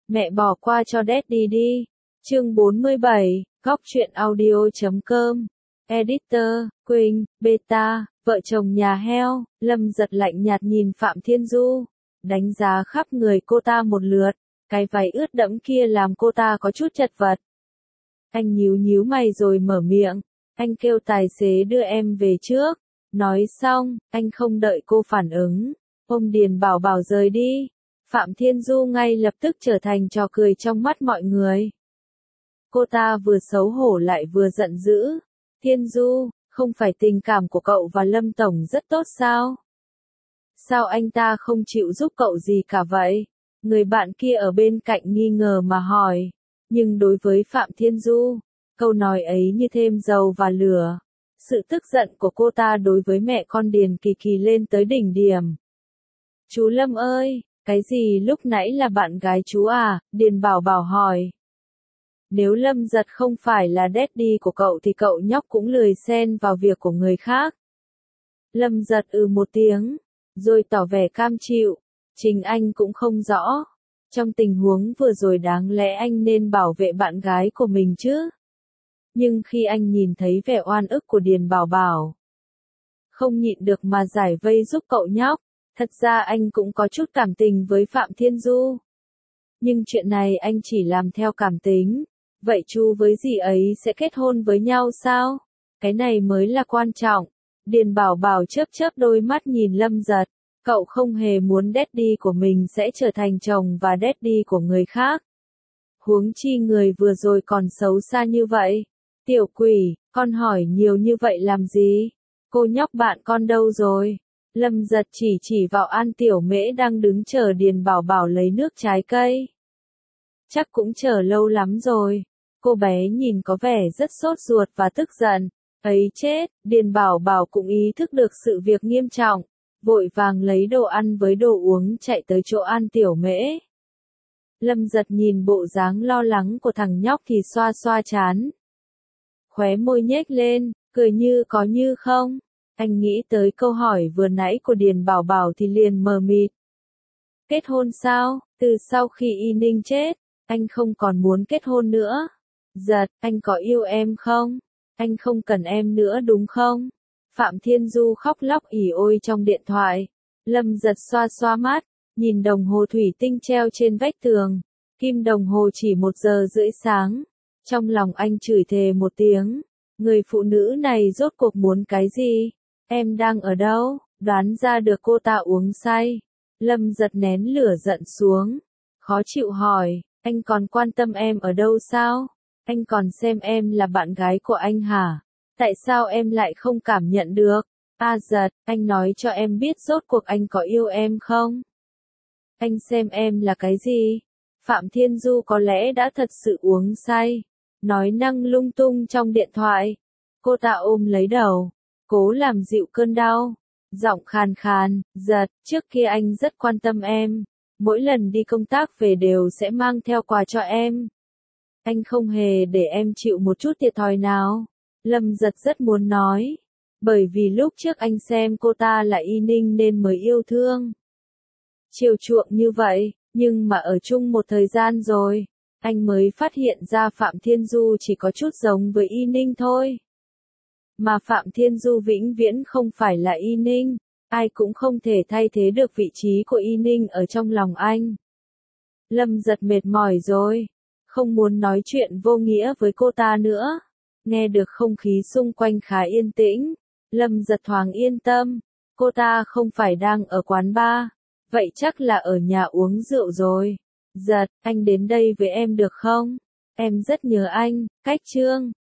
Mẹ bỏ qua cho Daddy đi. Chương 47, Góc truyện audio.com. Editor, Quỳnh, Beta, vợ chồng nhà heo. Lâm Giật lạnh nhạt nhìn Phạm Thiên Du, đánh giá khắp người cô ta một lượt, cái váy ướt đẫm kia làm cô ta có chút chật vật. Anh nhíu nhíu mày rồi mở miệng, anh kêu tài xế đưa em về trước. Nói xong, anh không đợi cô phản ứng, ôm Điền Bảo Bảo rời đi. Phạm Thiên Du ngay lập tức trở thành trò cười trong mắt mọi người. Cô ta vừa xấu hổ lại vừa giận dữ. Thiên Du, không phải tình cảm của cậu và Lâm Tổng rất tốt sao? Sao anh ta không chịu giúp cậu gì cả vậy? Người bạn kia ở bên cạnh nghi ngờ mà hỏi. Nhưng đối với Phạm Thiên Du, câu nói ấy như thêm dầu vào lửa. Sự tức giận của cô ta đối với mẹ con Điền Kỳ Kỳ lên tới đỉnh điểm. Chú Lâm ơi, cái gì lúc nãy là bạn gái chú à? Điền Bảo Bảo hỏi. Nếu Lâm Giật không phải là daddy của cậu thì cậu nhóc cũng lười xen vào việc của người khác. Lâm Giật một tiếng, rồi tỏ vẻ cam chịu. Chính anh cũng không rõ. Trong tình huống vừa rồi đáng lẽ anh nên bảo vệ bạn gái của mình chứ. Nhưng khi anh nhìn thấy vẻ oan ức của Điền Bảo Bảo, không nhịn được mà giải vây giúp cậu nhóc. Thật ra anh cũng có chút cảm tình với Phạm Thiên Du. Nhưng chuyện này anh chỉ làm theo cảm tính. Vậy chú với dì ấy sẽ kết hôn với nhau sao? Cái này mới là quan trọng. Điền Bảo Bảo chớp chớp đôi mắt nhìn Lâm Giật. Cậu không hề muốn daddy của mình sẽ trở thành chồng và daddy của người khác. Huống chi người vừa rồi còn xấu xa như vậy. Tiểu quỷ, con hỏi nhiều như vậy làm gì? Cô nhóc bạn con đâu rồi? Lâm Giật chỉ vào An Tiểu Mễ đang đứng chờ Điền Bảo Bảo lấy nước trái cây. Chắc cũng chờ lâu lắm rồi. Cô bé nhìn có vẻ rất sốt ruột và tức giận. Ấy chết, Điền Bảo Bảo cũng ý thức được sự việc nghiêm trọng. Vội vàng lấy đồ ăn với đồ uống chạy tới chỗ An Tiểu Mễ. Lâm Giật nhìn bộ dáng lo lắng của thằng nhóc thì xoa xoa trán. Khóe môi nhếch lên, cười như có như không. Anh nghĩ tới câu hỏi vừa nãy của Điền Bảo Bảo thì liền mờ mịt. Kết hôn sao? Từ sau khi Y Ninh chết, anh không còn muốn kết hôn nữa. Giật, anh có yêu em không? Anh không cần em nữa đúng không? Phạm Thiên Du khóc lóc ỉ ôi trong điện thoại. Lâm Giật xoa xoa mắt, nhìn đồng hồ thủy tinh treo trên vách tường. Kim đồng hồ chỉ 1:30 sáng. Trong lòng anh chửi thề một tiếng. Người phụ nữ này rốt cuộc muốn cái gì? Em đang ở đâu? Đoán ra được cô ta uống say. Lâm Giật nén lửa giận xuống. Khó chịu hỏi, anh còn quan tâm em ở đâu sao? Anh còn xem em là bạn gái của anh hả? Tại sao em lại không cảm nhận được? Giật, anh nói cho em biết rốt cuộc anh có yêu em không? Anh xem em là cái gì? Phạm Thiên Du có lẽ đã thật sự uống say. Nói năng lung tung trong điện thoại. Cô ta ôm lấy đầu, cố làm dịu cơn đau. Giọng khàn khàn, Giật, trước kia anh rất quan tâm em. Mỗi lần đi công tác về đều sẽ mang theo quà cho em. Anh không hề để em chịu một chút thiệt thòi nào. Lâm Giật rất muốn nói. Bởi vì lúc trước anh xem cô ta là Y Ninh nên mới yêu thương. Chiều chuộng như vậy, nhưng mà ở chung một thời gian rồi, anh mới phát hiện ra Phạm Thiên Du chỉ có chút giống với Y Ninh thôi. Mà Phạm Thiên Du vĩnh viễn không phải là Y Ninh, ai cũng không thể thay thế được vị trí của Y Ninh ở trong lòng anh. Lâm Giật mệt mỏi rồi, không muốn nói chuyện vô nghĩa với cô ta nữa. Nghe được không khí xung quanh khá yên tĩnh, Lâm Giật thoáng yên tâm, cô ta không phải đang ở quán bar, vậy chắc là ở nhà uống rượu rồi. Giật, anh đến đây với em được không? Em rất nhớ anh, cách chương.